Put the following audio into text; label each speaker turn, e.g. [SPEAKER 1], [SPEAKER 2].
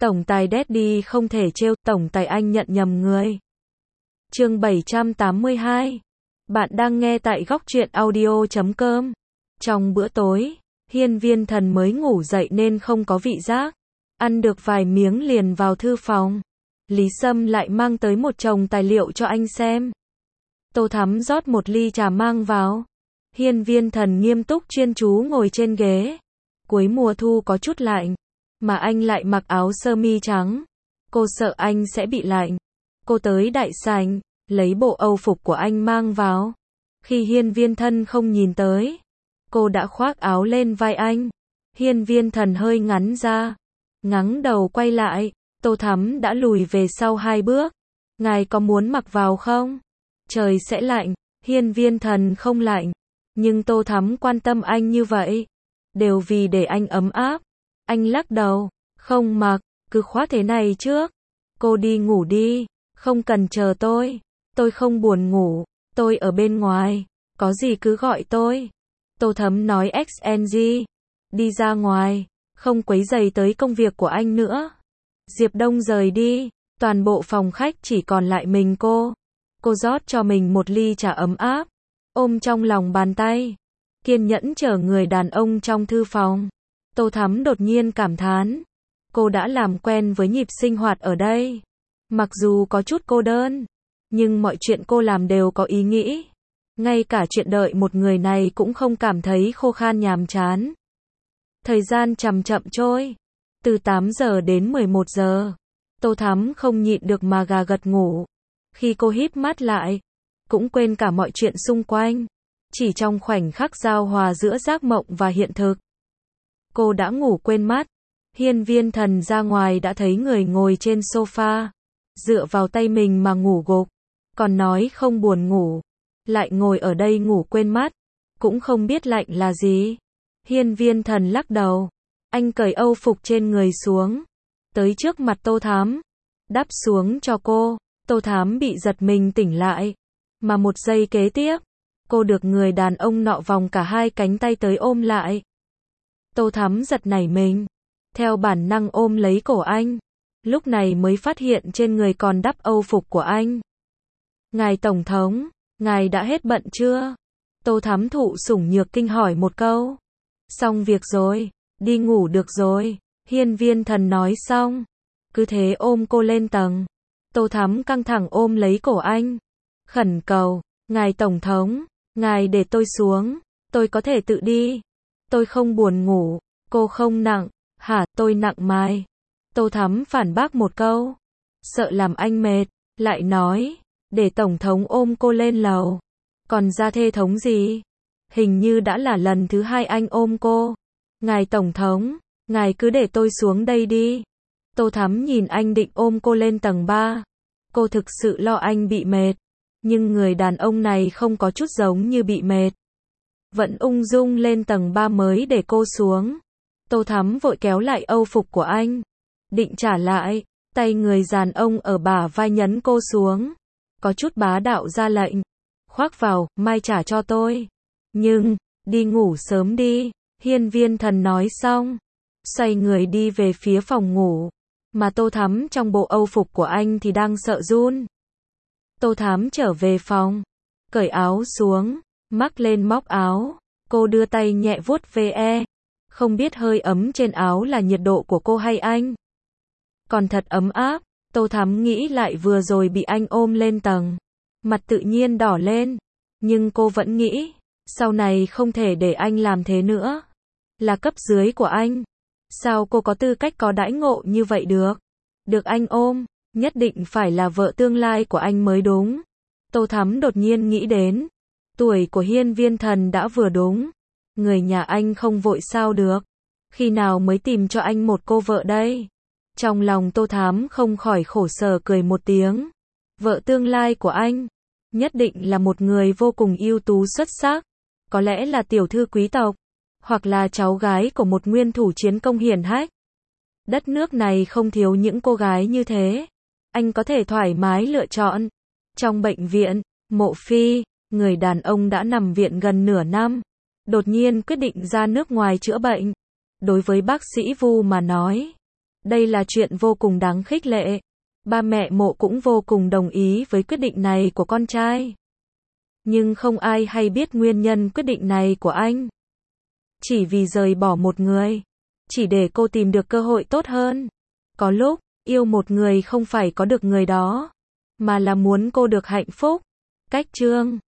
[SPEAKER 1] Tổng tài Daddy không thể trêu, tổng tài anh nhận nhầm người. Chương 782. Bạn đang nghe tại góc truyện audio.com. Trong bữa tối, Hiên Viên Thần mới ngủ dậy nên không có vị giác. Ăn được vài miếng liền vào thư phòng. Lý Sâm lại mang tới một chồng tài liệu cho anh xem. Tô Thắm rót một ly trà mang vào. Hiên Viên Thần nghiêm túc chuyên chú ngồi trên ghế. Cuối mùa thu có chút lạnh, mà anh lại mặc áo sơ mi trắng. Cô sợ anh sẽ bị lạnh. Cô tới đại sảnh, lấy bộ âu phục của anh mang vào. Khi Hiên Viên Thần không nhìn tới, cô đã khoác áo lên vai anh. Hiên Viên Thần hơi ngắn ra, ngẩng đầu quay lại, Tô Thắm đã lùi về sau 2 bước. Ngài có muốn mặc vào không? Trời sẽ lạnh. Hiên Viên Thần không lạnh, nhưng Tô Thắm quan tâm anh như vậy, đều vì để anh ấm áp. Anh lắc đầu, không mặc, cứ khoác thế này trước. Cô đi ngủ đi, không cần chờ tôi không buồn ngủ, tôi ở bên ngoài, có gì cứ gọi tôi. Tô Thắm nói XNG, đi ra ngoài, không quấy rầy tới công việc của anh nữa. Diệp Đông rời đi, toàn bộ phòng khách chỉ còn lại mình cô. Cô rót cho mình một ly trà ấm áp, ôm trong lòng bàn tay, kiên nhẫn chờ người đàn ông trong thư phòng. Tô Thắm đột nhiên cảm thán, cô đã làm quen với nhịp sinh hoạt ở đây. Mặc dù có chút cô đơn, nhưng mọi chuyện cô làm đều có ý nghĩ. Ngay cả chuyện đợi một người này cũng không cảm thấy khô khan nhàm chán. Thời gian chậm chậm trôi, từ 8 giờ đến 11 giờ. Tô Thắm không nhịn được mà gà gật ngủ. Khi cô híp mắt lại, cũng quên cả mọi chuyện xung quanh. Chỉ trong khoảnh khắc giao hòa giữa giấc mộng và hiện thực, cô đã ngủ quên mất. Hiên Viên Thần ra ngoài đã thấy người ngồi trên sofa, dựa vào tay mình mà ngủ gục. Còn nói không buồn ngủ, lại ngồi ở đây ngủ quên mất, cũng không biết lạnh là gì. Hiên Viên Thần lắc đầu, anh cởi âu phục trên người xuống, tới trước mặt Tô Thắm, đắp xuống cho cô. Tô Thắm bị giật mình tỉnh lại, mà một giây kế tiếp, cô được người đàn ông nọ vòng cả hai cánh tay tới ôm lại. Tô Thắm giật nảy mình, theo bản năng ôm lấy cổ anh, lúc này mới phát hiện trên người còn đắp âu phục của anh. Ngài Tổng thống, ngài đã hết bận chưa? Tô Thắm thụ sủng nhược kinh hỏi một câu. Xong việc rồi, đi ngủ được rồi. Hiên Viên Thần nói xong, cứ thế ôm cô lên tầng. Tô Thắm căng thẳng ôm lấy cổ anh, khẩn cầu, ngài Tổng thống, ngài để tôi xuống, tôi có thể tự đi. Tôi không buồn ngủ. Cô không nặng. Hả, tôi nặng mai. Tô Thắm phản bác một câu, sợ làm anh mệt, lại nói, để Tổng thống ôm cô lên lầu. Còn ra thê thống gì? Hình như đã là lần thứ 2 anh ôm cô. Ngài Tổng thống, ngài cứ để tôi xuống đây đi. Tô Thắm nhìn anh định ôm cô lên tầng 3. Cô thực sự lo anh bị mệt, nhưng người đàn ông này không có chút giống như bị mệt. Vẫn ung dung lên tầng 3 mới để cô xuống. Tô Thắm vội kéo lại âu phục của anh, định trả lại, tay người đàn ông ở bả vai nhấn cô xuống, có chút bá đạo ra lệnh, khoác vào, mai trả cho tôi. Nhưng, đi ngủ sớm đi. Hiên Viên Thần nói xong, xoay người đi về phía phòng ngủ, mà Tô Thắm trong bộ âu phục của anh thì đang sợ run. Tô Thắm trở về phòng, cởi áo xuống, mắc lên móc áo, cô đưa tay nhẹ vuốt ve, không biết hơi ấm trên áo là nhiệt độ của cô hay anh. Còn thật ấm áp. Tô Thắm nghĩ lại vừa rồi bị anh ôm lên tầng, mặt tự nhiên đỏ lên, nhưng cô vẫn nghĩ, sau này không thể để anh làm thế nữa. Là cấp dưới của anh, sao cô có tư cách có đãi ngộ như vậy được? Được anh ôm, nhất định phải là vợ tương lai của anh mới đúng. Tô Thắm đột nhiên nghĩ đến, tuổi của Hiên Viên Thần đã vừa đúng, người nhà anh không vội sao được, khi nào mới tìm cho anh một cô vợ đây? Trong lòng Tô Thắm không khỏi khổ sở cười một tiếng. Vợ tương lai của anh, nhất định là một người vô cùng ưu tú xuất sắc, có lẽ là tiểu thư quý tộc, hoặc là cháu gái của một nguyên thủ chiến công hiển hách. Đất nước này không thiếu những cô gái như thế, anh có thể thoải mái lựa chọn. Trong bệnh viện, Mộ Phi, người đàn ông đã nằm viện gần nửa năm, đột nhiên quyết định ra nước ngoài chữa bệnh. Đối với bác sĩ Vu mà nói, Đây là chuyện vô cùng đáng khích lệ. Ba mẹ Mộ cũng vô cùng đồng ý với quyết định này của con trai. Nhưng không ai hay biết nguyên nhân quyết định này của anh. Chỉ vì rời bỏ một người. Chỉ để cô tìm được cơ hội tốt hơn. Có lúc, yêu một người không phải có được người đó, mà là muốn cô được hạnh phúc. Cách chương